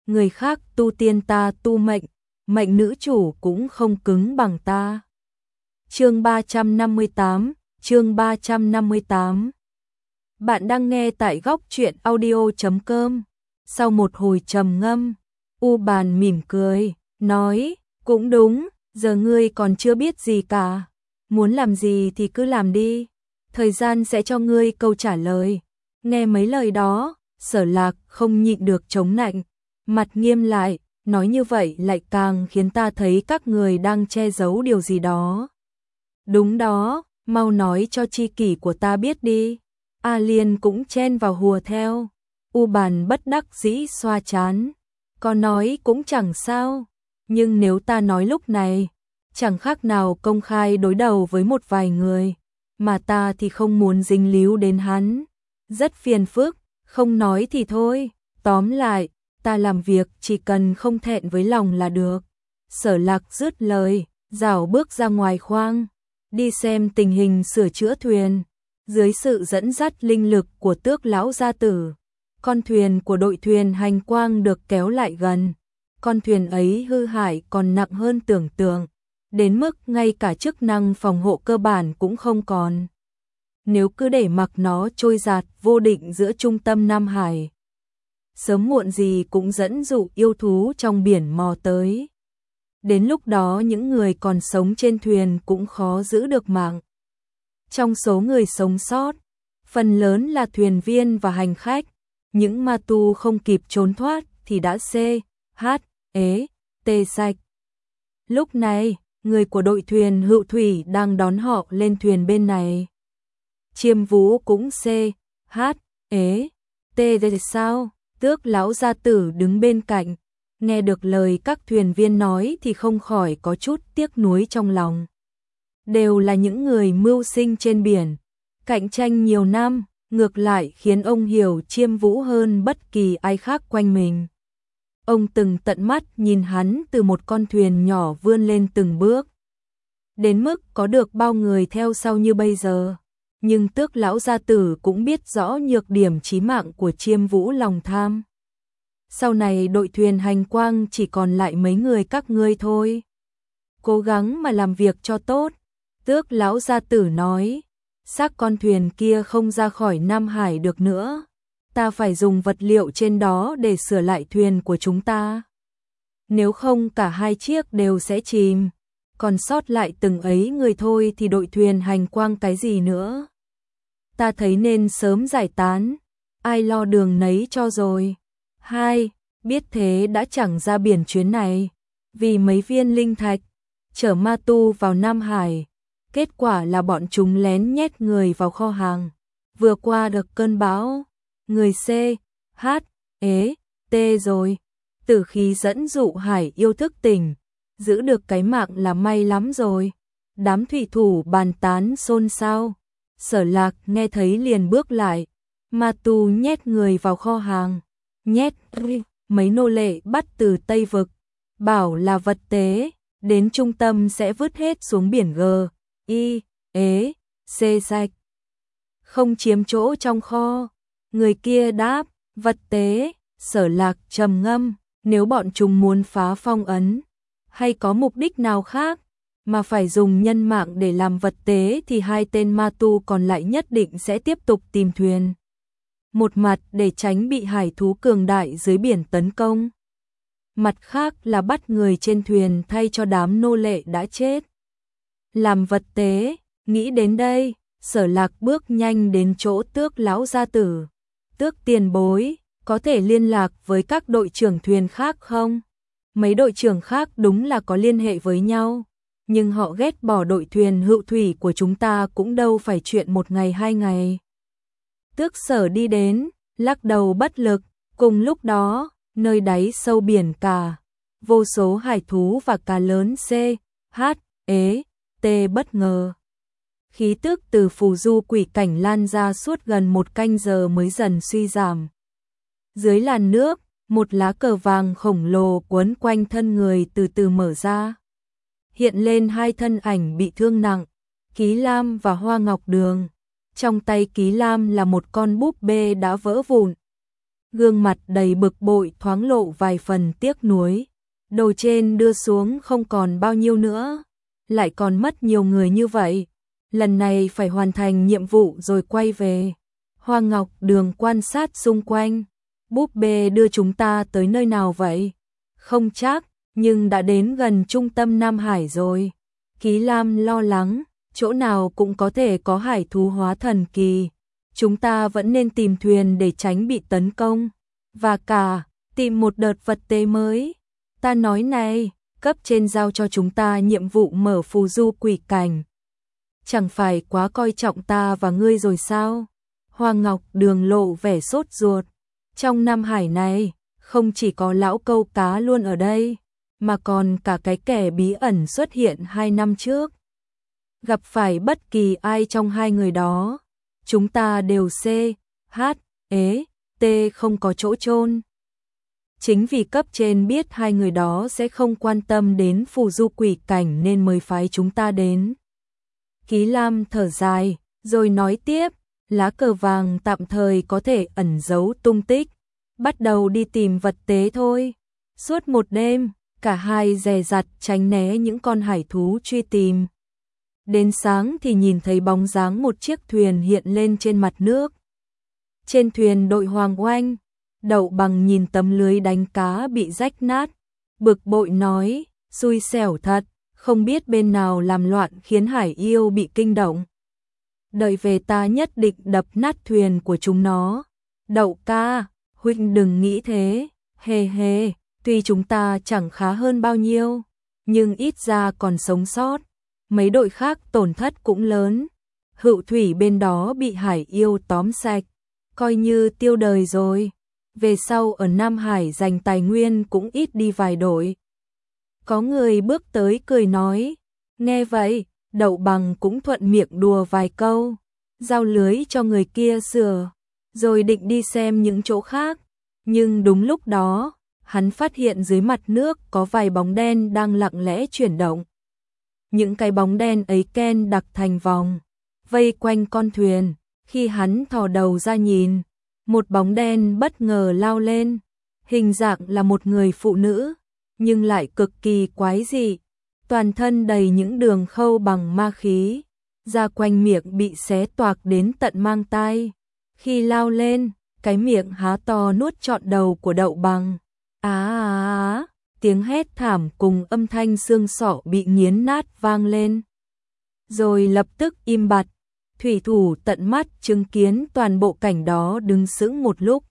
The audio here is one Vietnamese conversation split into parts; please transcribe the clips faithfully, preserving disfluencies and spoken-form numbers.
người khác tu tiên ta tu mệnh, mệnh nữ chủ cũng không cứng bằng ta. Chương ba trăm năm mươi tám, chương ba trăm năm mươi tám. Bạn đang nghe tại góc truyện audio chấm com. Sau một hồi trầm ngâm, U Bàn mỉm cười, nói, cũng đúng, giờ ngươi còn chưa biết gì cả. Muốn làm gì thì cứ làm đi, thời gian sẽ cho ngươi câu trả lời. Nghe mấy lời đó, Sở Lạc không nhịn được chống nạnh, mặt nghiêm lại, nói như vậy lại càng khiến ta thấy các người đang che giấu điều gì đó. Đúng đó, mau nói cho tri kỷ của ta biết đi. A Liên cũng chen vào hùa theo. U Bàn bất đắc dĩ xoa chán. Có nói cũng chẳng sao, nhưng nếu ta nói lúc này, chẳng khác nào công khai đối đầu với một vài người, mà ta thì không muốn dính líu đến hắn. Rất phiền phức, không nói thì thôi, tóm lại, ta làm việc chỉ cần không thẹn với lòng là được. Sở Lạc dứt lời, rảo bước ra ngoài khoang, đi xem tình hình sửa chữa thuyền. Dưới sự dẫn dắt linh lực của Tước lão gia tử, con thuyền của đội thuyền hành quang được kéo lại gần. Con thuyền ấy hư hại còn nặng hơn tưởng tượng, đến mức ngay cả chức năng phòng hộ cơ bản cũng không còn. Nếu cứ để mặc nó trôi dạt vô định giữa trung tâm Nam Hải, sớm muộn gì cũng dẫn dụ yêu thú trong biển mò tới. Đến lúc đó những người còn sống trên thuyền cũng khó giữ được mạng. Trong số người sống sót, phần lớn là thuyền viên và hành khách. Những ma tu không kịp trốn thoát thì đã xê, hát, ế, tê sạch. Lúc này, người của đội thuyền Hựu Thủy đang đón họ lên thuyền bên này. Chiêm Vũ cũng xê, hát, ế, tê sao? Tước lão gia tử đứng bên cạnh, nghe được lời các thuyền viên nói thì không khỏi có chút tiếc nuối trong lòng. Đều là những người mưu sinh trên biển, cạnh tranh nhiều năm, ngược lại khiến ông hiểu Chiêm Vũ hơn bất kỳ ai khác quanh mình. Ông từng tận mắt nhìn hắn từ một con thuyền nhỏ vươn lên từng bước, đến mức có được bao người theo sau như bây giờ. Nhưng Tước lão gia tử cũng biết rõ nhược điểm chí mạng của Chiêm Vũ lòng tham. Sau này đội thuyền hành quang chỉ còn lại mấy người các ngươi thôi. Cố gắng mà làm việc cho tốt. Tước lão gia tử nói, xác con thuyền kia không ra khỏi Nam Hải được nữa. Ta phải dùng vật liệu trên đó để sửa lại thuyền của chúng ta. Nếu không cả hai chiếc đều sẽ chìm. Còn sót lại từng ấy người thôi thì đội thuyền hành quang cái gì nữa. Ta thấy nên sớm giải tán, ai lo đường nấy cho rồi. Hai, biết thế đã chẳng ra biển chuyến này, vì mấy viên linh thạch, chở ma tu vào Nam Hải. Kết quả là bọn chúng lén nhét người vào kho hàng, vừa qua được cơn bão, người C, H, ế, T rồi. Tử khí dẫn dụ Hải yêu thức tỉnh, giữ được cái mạng là may lắm rồi. Đám thủy thủ bàn tán xôn xao. Sở Lạc nghe thấy liền bước lại, ma tu nhét người vào kho hàng, nhét mấy nô lệ bắt từ Tây Vực, bảo là vật tế, đến trung tâm sẽ vứt hết xuống biển G, I, ế, C sạch. Không chiếm chỗ trong kho. Người kia đáp, vật tế. Sở Lạc trầm ngâm, nếu bọn chúng muốn phá phong ấn, hay có mục đích nào khác, mà phải dùng nhân mạng để làm vật tế thì hai tên ma tu còn lại nhất định sẽ tiếp tục tìm thuyền. Một mặt để tránh bị hải thú cường đại dưới biển tấn công. Mặt khác là bắt người trên thuyền thay cho đám nô lệ đã chết. Làm vật tế, nghĩ đến đây, Sở Lạc bước nhanh đến chỗ Tước lão gia tử. Tước tiền bối, có thể liên lạc với các đội trưởng thuyền khác không? Mấy đội trưởng khác đúng là có liên hệ với nhau, nhưng họ ghét bỏ đội thuyền Hựu Thủy của chúng ta cũng đâu phải chuyện một ngày hai ngày. Tước Sở đi đến, lắc đầu bất lực. Cùng lúc đó, nơi đáy sâu biển cả, vô số hải thú và cá lớn C, H, ế, T bất ngờ. Khí tức từ phù du quỷ cảnh lan ra suốt gần một canh giờ mới dần suy giảm. Dưới làn nước, một lá cờ vàng khổng lồ quấn quanh thân người từ từ mở ra. Hiện lên hai thân ảnh bị thương nặng, Ký Lam và Hoa Ngọc Đường. Trong tay Ký Lam là một con búp bê đã vỡ vụn. gương mặt đầy bực bội thoáng lộ vài phần tiếc nuối. Đồ trên đưa xuống không còn bao nhiêu nữa, lại còn mất nhiều người như vậy. Lần này phải hoàn thành nhiệm vụ rồi quay về. Hoa Ngọc Đường quan sát xung quanh. Búp bê đưa chúng ta tới nơi nào vậy? Không chắc, nhưng đã đến gần trung tâm Nam Hải rồi. Ký Lam lo lắng, chỗ nào cũng có thể có hải thú hóa thần kỳ. Chúng ta vẫn nên tìm thuyền để tránh bị tấn công. Và cả, tìm một đợt vật tế mới. Ta nói này, cấp trên giao cho chúng ta nhiệm vụ mở phù du quỷ cảnh. Chẳng phải quá coi trọng ta và ngươi rồi sao? Hoa Ngọc Đường lộ vẻ sốt ruột. Trong Nam Hải này, không chỉ có lão câu cá luôn ở đây, mà còn cả cái kẻ bí ẩn xuất hiện hai năm trước. Gặp phải bất kỳ ai trong hai người đó, chúng ta đều C, H, ế, T không có chỗ chôn. Chính vì cấp trên biết hai người đó sẽ không quan tâm đến phù du quỷ cảnh nên mới phái chúng ta đến. Ký Lam thở dài, rồi nói tiếp, lá cờ vàng tạm thời có thể ẩn giấu tung tích, bắt đầu đi tìm vật tế thôi. Suốt một đêm, cả hai dè dặt tránh né những con hải thú truy tìm. Đến sáng thì nhìn thấy bóng dáng một chiếc thuyền hiện lên trên mặt nước. Trên thuyền đội Hoàng Oanh, Đậu Bằng nhìn tấm lưới đánh cá bị rách nát, bực bội nói, xui xẻo thật, không biết bên nào làm loạn khiến hải yêu bị kinh động. Đợi về ta nhất định đập nát thuyền của chúng nó. Đậu ca, huynh đừng nghĩ thế, hề hề, tuy chúng ta chẳng khá hơn bao nhiêu, nhưng ít ra còn sống sót. Mấy đội khác tổn thất cũng lớn. Hựu thủy bên đó bị hải yêu tóm sạch, coi như tiêu đời rồi. Về sau ở Nam Hải dành tài nguyên cũng ít đi vài đội. Có người bước tới cười nói, nghe vậy, Đậu Bằng cũng thuận miệng đùa vài câu, giao lưới cho người kia sửa, rồi định đi xem những chỗ khác. Nhưng đúng lúc đó, hắn phát hiện dưới mặt nước có vài bóng đen đang lặng lẽ chuyển động. Những cái bóng đen ấy ken đặc thành vòng, vây quanh con thuyền. Khi hắn thò đầu ra nhìn, một bóng đen bất ngờ lao lên, hình dạng là một người phụ nữ, nhưng lại cực kỳ quái dị, toàn thân đầy những đường khâu bằng ma khí, da quanh miệng bị xé toạc đến tận mang tai. Khi lao lên, cái miệng há to nuốt trọn đầu của Đậu Bằng. Á á á, tiếng hét thảm cùng âm thanh xương sọ bị nghiến nát vang lên. Rồi lập tức im bặt. Thủy thủ tận mắt chứng kiến toàn bộ cảnh đó đứng sững một lúc.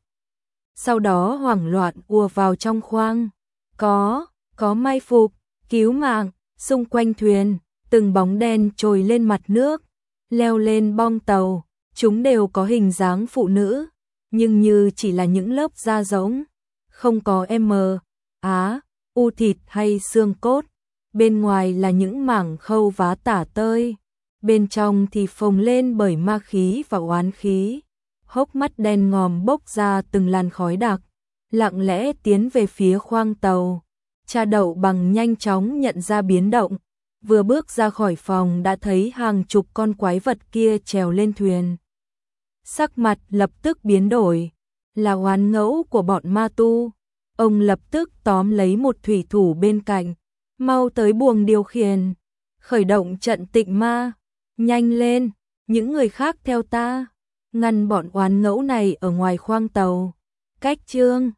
Sau đó hoảng loạn ùa vào trong khoang. Có, có mai phục, cứu mạng, xung quanh thuyền, từng bóng đen trồi lên mặt nước, leo lên bong tàu, chúng đều có hình dáng phụ nữ, nhưng như chỉ là những lớp da rỗng, không có M, á, u thịt hay xương cốt, bên ngoài là những mảng khâu vá tả tơi. Bên trong thì phồng lên bởi ma khí và oán khí, hốc mắt đen ngòm bốc ra từng làn khói đặc, lặng lẽ tiến về phía khoang tàu. Cha Đậu Bằng nhanh chóng nhận ra biến động, vừa bước ra khỏi phòng đã thấy hàng chục con quái vật kia trèo lên thuyền. Sắc mặt lập tức biến đổi, là oán ngẫu của bọn ma tu. Ông lập tức tóm lấy một thủy thủ bên cạnh, mau tới buồng điều khiển, khởi động trận tịnh ma. Nhanh lên, những người khác theo ta, ngăn bọn oán ngẫu này ở ngoài khoang tàu. Cách chương